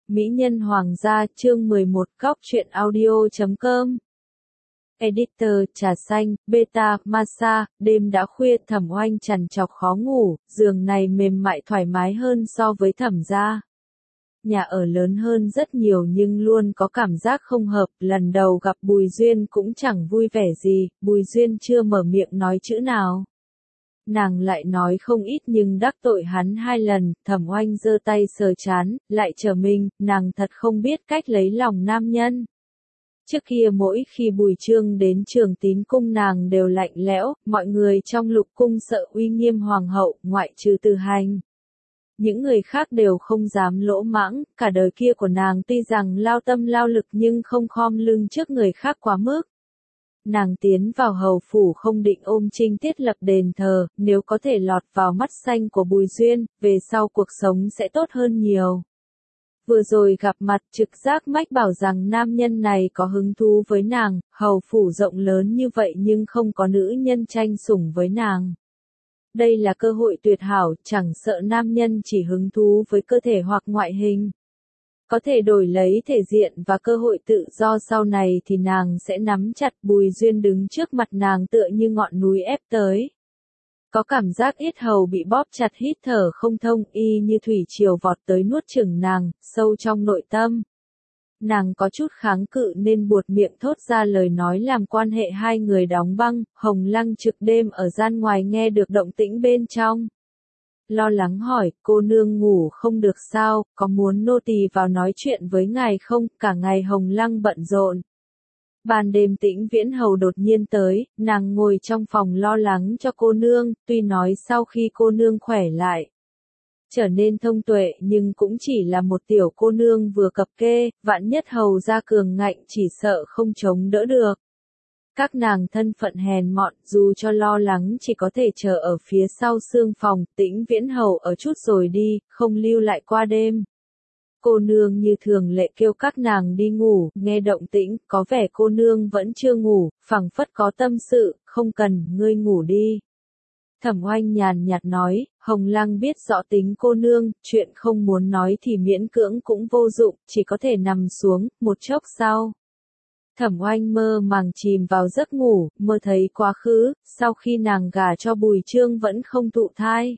Mỹ nhân hoàng gia chương 11 Góc truyện audio.com. Editor trà xanh, beta, masa, đêm đã khuya Thẩm Oanh trằn trọc khó ngủ, giường này mềm mại thoải mái hơn so với Thẩm gia. Nhà ở lớn hơn rất nhiều nhưng luôn có cảm giác không hợp, lần đầu gặp Bùi Duyên cũng chẳng vui vẻ gì, Bùi Duyên chưa mở miệng nói chữ nào. Nàng lại nói không ít nhưng đắc tội hắn 2 lần, Thẩm Oanh giơ tay sờ trán, lại trở mình, nàng thật không biết cách lấy lòng nam nhân. Trước kia mỗi khi Bùi Trương đến Trường Tín cung nàng đều lạnh lẽo, mọi người trong Lục cung sợ uy nghiêm hoàng hậu, ngoại trừ Từ Hành. Những người khác đều không dám lỗ mãng, cả đời kia của nàng tuy rằng lao tâm lao lực nhưng không khom lưng trước người khác quá mức. Nàng tiến vào hầu phủ không định ôm trinh tiết lập đền thờ, nếu có thể lọt vào mắt xanh của Bùi Duyên, về sau cuộc sống sẽ tốt hơn nhiều. Vừa rồi gặp mặt trực giác mách bảo rằng nam nhân này có hứng thú với nàng, hầu phủ rộng lớn như vậy nhưng không có nữ nhân tranh sủng với nàng. Đây là cơ hội tuyệt hảo, chẳng sợ nam nhân chỉ hứng thú với cơ thể hoặc ngoại hình. Có thể đổi lấy thể diện và cơ hội tự do sau này thì nàng sẽ nắm chặt. Bùi Duyên đứng trước mặt nàng tựa như ngọn núi ép tới. Có cảm giác yết hầu bị bóp chặt hít thở không thông y như thủy triều vọt tới nuốt chửng nàng, sâu trong nội tâm. Nàng có chút kháng cự nên buột miệng thốt ra lời nói làm quan hệ hai người đóng băng. Hồng Lăng trực đêm ở gian ngoài nghe được động tĩnh bên trong. Lo lắng hỏi, cô nương ngủ không được sao, có muốn nô tỳ vào nói chuyện với ngài không? Cả ngày Hồng Lăng bận rộn. Ban đêm Tĩnh Viễn Hầu đột nhiên tới, nàng ngồi trong phòng lo lắng cho cô nương, tuy nói sau khi cô nương khỏe lại, trở nên thông tuệ nhưng cũng chỉ là một tiểu cô nương vừa cập kê, vạn nhất Hầu gia cường ngạnh chỉ sợ không chống đỡ được. Các nàng thân phận hèn mọn, dù cho lo lắng chỉ có thể chờ ở phía sau sương phòng. Tĩnh Viễn Hầu ở chút rồi đi, không lưu lại qua đêm. Cô nương như thường lệ kêu các nàng đi ngủ, nghe động tĩnh, có vẻ cô nương vẫn chưa ngủ, phảng phất có tâm sự, không cần, ngươi ngủ đi. Thẩm Oanh nhàn nhạt nói, Hồng Lăng biết rõ tính cô nương, chuyện không muốn nói thì miễn cưỡng cũng vô dụng, chỉ có thể nằm xuống. Một chốc sau, Thẩm Oanh mơ màng chìm vào giấc ngủ, mơ thấy quá khứ, sau khi nàng gả cho Bùi Trương vẫn không thụ thai.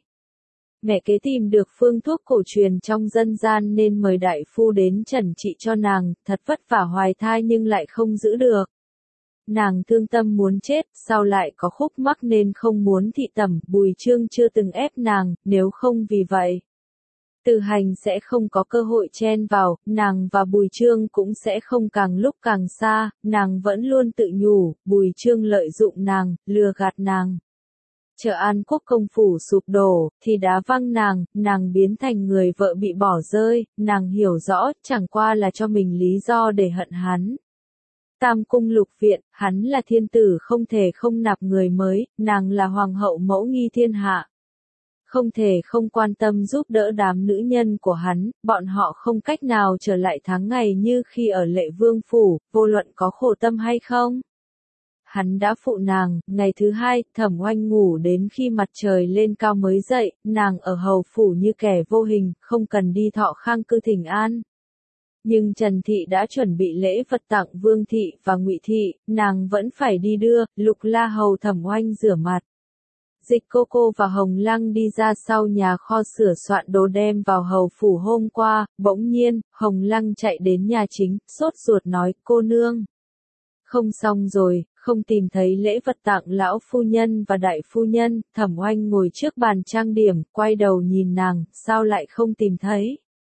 Mẹ kế tìm được phương thuốc cổ truyền trong dân gian nên mời đại phu đến trần trị cho nàng, thật vất vả hoài thai nhưng lại không giữ được. Nàng thương tâm muốn chết, sau lại có khúc mắc nên không muốn thị tẩm. Bùi Trương chưa từng ép nàng, nếu không vì vậy, Từ Hành sẽ không có cơ hội chen vào, nàng và Bùi Trương cũng sẽ không càng lúc càng xa. Nàng vẫn luôn tự nhủ, Bùi Trương lợi dụng nàng, lừa gạt nàng. Chờ An Quốc công phủ sụp đổ, thì đá văng nàng biến thành người vợ bị bỏ rơi. Nàng hiểu rõ, chẳng qua là cho mình lý do để hận hắn. Tam cung lục viện, hắn là thiên tử không thể không nạp người mới, nàng là hoàng hậu mẫu nghi thiên hạ. Không thể không quan tâm giúp đỡ đám nữ nhân của hắn, bọn họ không cách nào trở lại tháng ngày như khi ở Lệ Vương phủ, vô luận có khổ tâm hay không. Hắn đã phụ nàng. Ngày thứ hai, Thẩm Oanh ngủ đến khi mặt trời lên cao mới dậy, nàng ở hầu phủ như kẻ vô hình, không cần đi Thọ Khang cư thỉnh an. Nhưng Trần Thị đã chuẩn bị lễ vật tặng Vương Thị và Ngụy Thị, nàng vẫn phải đi đưa. Lục La hầu Thẩm Oanh rửa mặt. Dịch Cô và Hồng Lăng đi ra sau nhà kho sửa soạn đồ đem vào hầu phủ hôm qua. Bỗng nhiên, Hồng Lăng chạy đến nhà chính, sốt ruột nói, cô nương. Không xong rồi, không tìm thấy lễ vật tặng lão phu nhân và đại phu nhân. Thẩm Oanh ngồi trước bàn trang điểm, quay đầu nhìn nàng, sao lại không tìm thấy.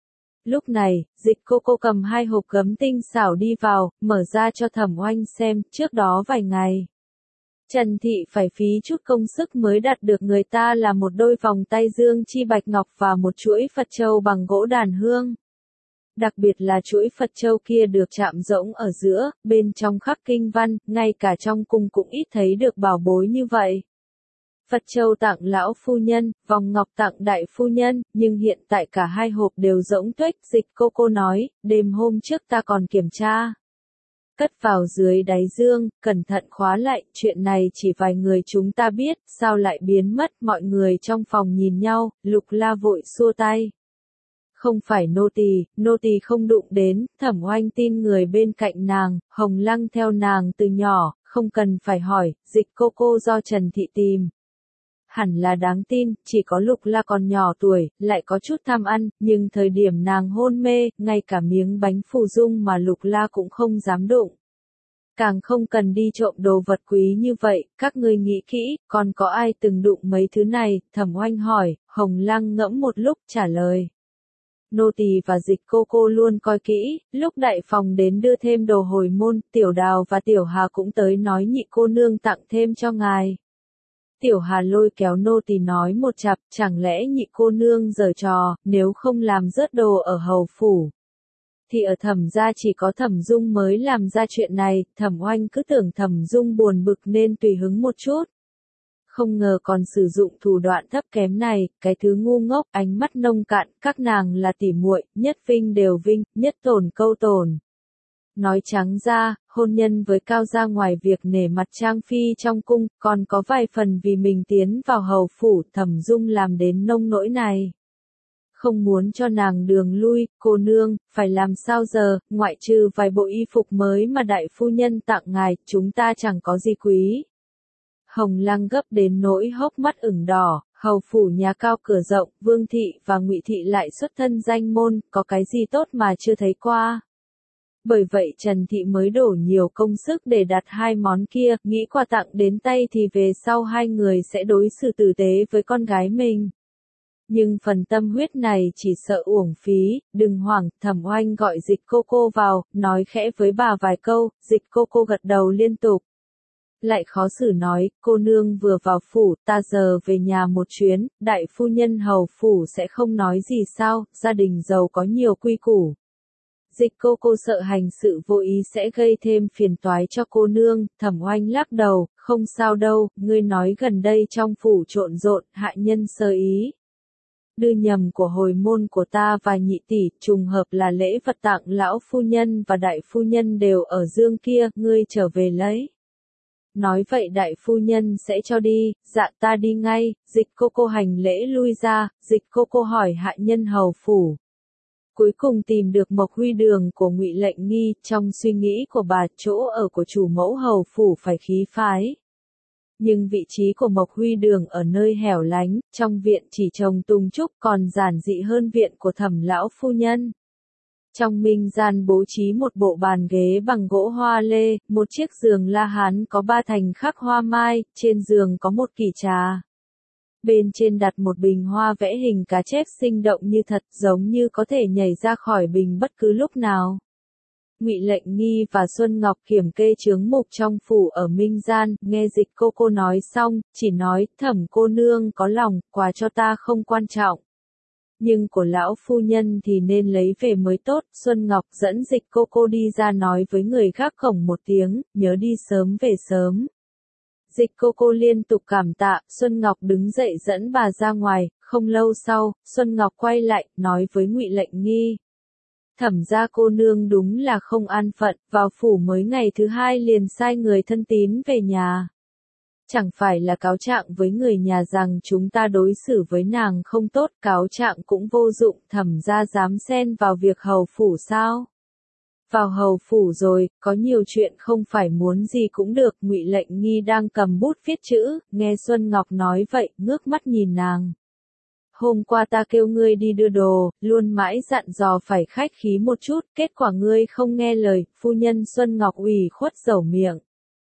Lúc này, Dịch Cô cầm 2 hộp gấm tinh xảo đi vào, mở ra cho Thẩm Oanh xem. Trước đó vài ngày, Trần Thị phải phí chút công sức mới đặt được người ta là một đôi vòng tay dương chi bạch ngọc và một chuỗi Phật châu bằng gỗ đàn hương. Đặc biệt là chuỗi Phật châu kia được chạm rỗng ở giữa, bên trong khắc kinh văn, ngay cả trong cung cũng ít thấy được bảo bối như vậy. Phật châu tặng lão phu nhân, vòng ngọc tặng đại phu nhân, nhưng hiện tại cả 2 hộp đều rỗng tuếch. Dịch Cô nói, đêm hôm trước ta còn kiểm tra. Cất vào dưới đáy dương, cẩn thận khóa lại, chuyện này chỉ vài người chúng ta biết, sao lại biến mất. Mọi người trong phòng nhìn nhau, Lục La vội xua tay. Không phải nô tỳ không đụng đến, Thẩm Oanh tin người bên cạnh nàng, Hồng Lăng theo nàng từ nhỏ, không cần phải hỏi, Dịch cô do Trần Thị tìm. Hẳn là đáng tin, chỉ có Lục La còn nhỏ tuổi, lại có chút tham ăn, nhưng thời điểm nàng hôn mê, ngay cả miếng bánh phù dung mà Lục La cũng không dám đụng. Càng không cần đi trộm đồ vật quý như vậy, các ngươi nghĩ kỹ, còn có ai từng đụng mấy thứ này, Thẩm Oanh hỏi, Hồng Lăng ngẫm một lúc trả lời. Nô tỳ và Dịch cô luôn coi kỹ, lúc đại phòng đến đưa thêm đồ hồi môn, Tiểu Đào và Tiểu Hà cũng tới nói nhị cô nương tặng thêm cho ngài. Tiểu Hà lôi kéo nô tỳ nói một chặp, chẳng lẽ nhị cô nương giở trò, nếu không làm rớt đồ ở hầu phủ. Thì ở Thẩm gia chỉ có Thẩm Dung mới làm ra chuyện này, Thẩm Oanh cứ tưởng Thẩm Dung buồn bực nên tùy hứng một chút. Không ngờ còn sử dụng thủ đoạn thấp kém này, cái thứ ngu ngốc, ánh mắt nông cạn, các nàng là tỉ muội, nhất vinh đều vinh, nhất tổn câu tổn. Nói trắng ra, hôn nhân với Cao gia ngoài việc nể mặt Trang Phi trong cung, còn có vài phần vì mình tiến vào hầu phủ, Thẩm Dung làm đến nông nỗi này. Không muốn cho nàng đường lui, cô nương, phải làm sao giờ, ngoại trừ vài bộ y phục mới mà đại phu nhân tặng ngài, chúng ta chẳng có gì quý. Hồng Lăng gấp đến nỗi hốc mắt ửng đỏ, hầu phủ nhà cao cửa rộng, Vương thị và Ngụy thị lại xuất thân danh môn, có cái gì tốt mà chưa thấy qua. Bởi vậy Trần thị mới đổ nhiều công sức để đặt hai món kia, nghĩ quà tặng đến tay thì về sau hai người sẽ đối xử tử tế với con gái mình. Nhưng phần tâm huyết này chỉ sợ uổng phí, đừng hoảng, Thẩm Oanh gọi Dịch cô vào, nói khẽ với bà vài câu, Dịch cô gật đầu liên tục. Lại khó xử nói, cô nương vừa vào phủ, ta giờ về nhà một chuyến, đại phu nhân hầu phủ sẽ không nói gì sao, gia đình giàu có nhiều quy củ. Dịch cô sợ hành sự vô ý sẽ gây thêm phiền toái cho cô nương, Thẩm Oanh lắc đầu, không sao đâu, ngươi nói gần đây trong phủ trộn rộn, hạ nhân sơ ý. Đưa nhầm của hồi môn của ta và nhị tỷ, trùng hợp là lễ vật tặng lão phu nhân và đại phu nhân đều ở dương kia, ngươi trở về lấy. Nói vậy đại phu nhân sẽ cho đi, dạ ta đi ngay, Dịch cô hành lễ lui ra, Dịch cô hỏi hạ nhân hầu phủ. Cuối cùng tìm được Mộc Huy Đường của Ngụy Lệnh Nghi, trong suy nghĩ của bà, chỗ ở của chủ mẫu hầu phủ phải khí phái. Nhưng vị trí của Mộc Huy Đường ở nơi hẻo lánh, trong viện chỉ trồng tùng trúc còn giản dị hơn viện của Thẩm lão phu nhân. Trong minh gian bố trí một bộ bàn ghế bằng gỗ hoa lê, một chiếc giường la hán có 3 thành khắc hoa mai, trên giường có một kỷ trà. Bên trên đặt một bình hoa vẽ hình cá chép sinh động như thật, giống như có thể nhảy ra khỏi bình bất cứ lúc nào. Ngụy Lệnh Nghi và Xuân Ngọc kiểm kê chướng mục trong phủ ở Minh Gian, nghe Dịch cô nói xong, chỉ nói, Thẩm cô nương có lòng, quà cho ta không quan trọng. Nhưng của lão phu nhân thì nên lấy về mới tốt, Xuân Ngọc dẫn Dịch cô đi ra nói với người gác cổng một tiếng, nhớ đi sớm về sớm. Dịch cô liên tục cảm tạ, Xuân Ngọc đứng dậy dẫn bà ra ngoài, không lâu sau, Xuân Ngọc quay lại, nói với Ngụy Lệnh Nghi. Thẩm gia cô nương đúng là không an phận, vào phủ mới ngày thứ 2 liền sai người thân tín về nhà. Chẳng phải là cáo trạng với người nhà rằng chúng ta đối xử với nàng không tốt, cáo trạng cũng vô dụng, Thẩm gia dám xen vào việc hầu phủ sao? Vào hầu phủ rồi, có nhiều chuyện không phải muốn gì cũng được, Ngụy Lệnh Nghi đang cầm bút viết chữ, nghe Xuân Ngọc nói vậy, ngước mắt nhìn nàng. Hôm qua ta kêu ngươi đi đưa đồ, luôn mãi dặn dò phải khách khí một chút, kết quả ngươi không nghe lời, phu nhân Xuân Ngọc ủy khuất dẩu miệng.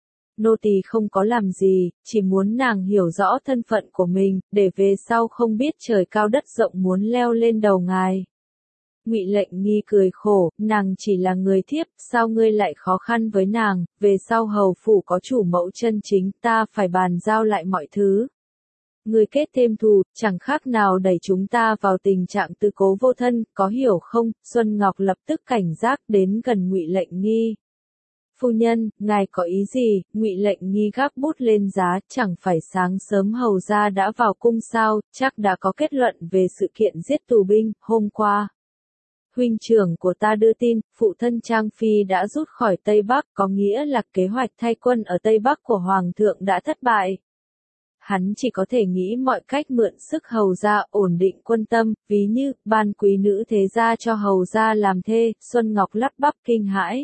Nô tỳ không có làm gì, chỉ muốn nàng hiểu rõ thân phận của mình, để về sau không biết trời cao đất rộng muốn leo lên đầu ngài. Ngụy Lệnh Nghi cười khổ, nàng chỉ là người thiếp, sao ngươi lại khó khăn với nàng, về sau hầu phủ có chủ mẫu chân chính, ta phải bàn giao lại mọi thứ. Ngươi kết thêm thù, chẳng khác nào đẩy chúng ta vào tình trạng tư cố vô thân, có hiểu không? Xuân Ngọc lập tức cảnh giác đến gần Ngụy Lệnh Nghi. Phu nhân, ngài có ý gì? Ngụy Lệnh Nghi gác bút lên giá, chẳng phải sáng sớm hầu gia đã vào cung sao, chắc đã có kết luận về sự kiện giết tù binh, hôm qua. Huynh trưởng của ta đưa tin, phụ thân Trang Phi đã rút khỏi Tây Bắc, có nghĩa là kế hoạch thay quân ở Tây Bắc của Hoàng thượng đã thất bại. hắn chỉ có thể nghĩ mọi cách mượn sức hầu gia ổn định quân tâm, ví như, ban quý nữ thế gia cho hầu gia làm thê, Xuân Ngọc lắp bắp kinh hãi.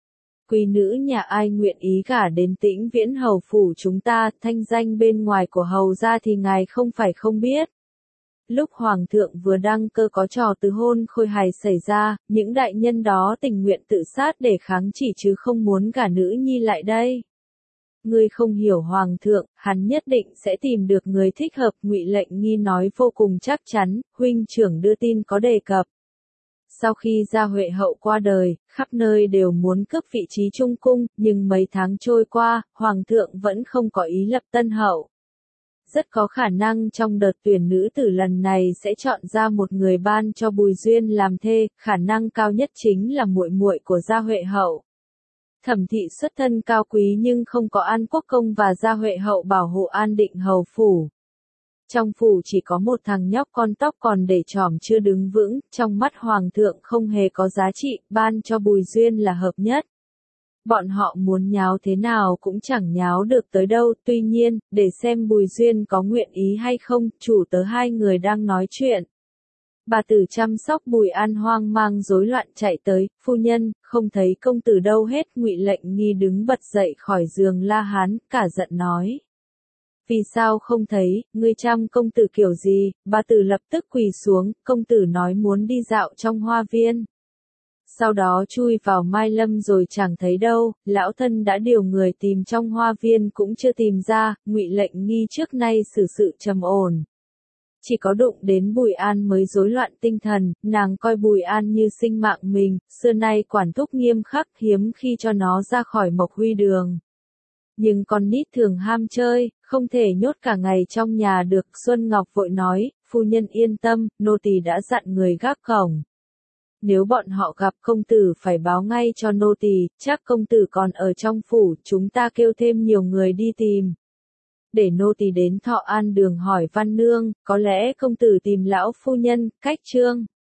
Quý nữ nhà ai nguyện ý gả đến Tĩnh Viễn hầu phủ chúng ta, thanh danh bên ngoài của hầu gia thì ngài không phải không biết. Lúc Hoàng thượng vừa đăng cơ có trò từ hôn khôi hài xảy ra, những đại nhân đó tình nguyện tự sát để kháng chỉ chứ không muốn gả nữ nhi lại đây. Ngươi không hiểu Hoàng thượng, hắn nhất định sẽ tìm được người thích hợp, Ngụy Lệnh Nghi nói vô cùng chắc chắn, huynh trưởng đưa tin có đề cập. Sau khi Gia Huệ hậu qua đời, khắp nơi đều muốn cướp vị trí trung cung, nhưng mấy tháng trôi qua, Hoàng thượng vẫn không có ý lập tân hậu. Rất có khả năng trong đợt tuyển nữ tử lần này sẽ chọn ra một người ban cho Bùi Duyên làm thê, khả năng cao nhất chính là muội muội của Gia Huệ hậu. Thẩm thị xuất thân cao quý nhưng không có An Quốc công và Gia Huệ hậu bảo hộ an định hầu phủ. Trong phủ chỉ có một thằng nhóc con tóc còn để trỏm chưa đứng vững, trong mắt Hoàng thượng không hề có giá trị, ban cho Bùi Duyên là hợp nhất. Bọn họ muốn nháo thế nào cũng chẳng nháo được tới đâu, tuy nhiên, để xem Bùi Duyên có nguyện ý hay không, chủ tớ hai người đang nói chuyện. Bà tử chăm sóc Bùi An hoang mang rối loạn chạy tới, phu nhân, không thấy công tử đâu hết, Ngụy Lệnh Nghi đứng bật dậy khỏi giường la hán, cả giận nói. Vì sao không thấy, ngươi chăm công tử kiểu gì, bà tử lập tức quỳ xuống, công tử nói muốn đi dạo trong hoa viên. Sau đó chui vào Mai Lâm rồi chẳng thấy đâu, lão thân đã điều người tìm trong hoa viên cũng chưa tìm ra, Ngụy Lệnh Nghi trước nay xử sự trầm ổn. Chỉ có đụng đến Bùi An mới rối loạn tinh thần, nàng coi Bùi An như sinh mạng mình, xưa nay quản thúc nghiêm khắc hiếm khi cho nó ra khỏi Mộc Huy đường. Nhưng con nít thường ham chơi, không thể nhốt cả ngày trong nhà được, Xuân Ngọc vội nói, phu nhân yên tâm, nô tỳ đã dặn người gác cổng. Nếu bọn họ gặp công tử phải báo ngay cho nô tỳ, chắc công tử còn ở trong phủ, chúng ta kêu thêm nhiều người đi tìm. Để nô tỳ đến Thọ An đường hỏi Văn Nương, có lẽ công tử tìm lão phu nhân, cách trương.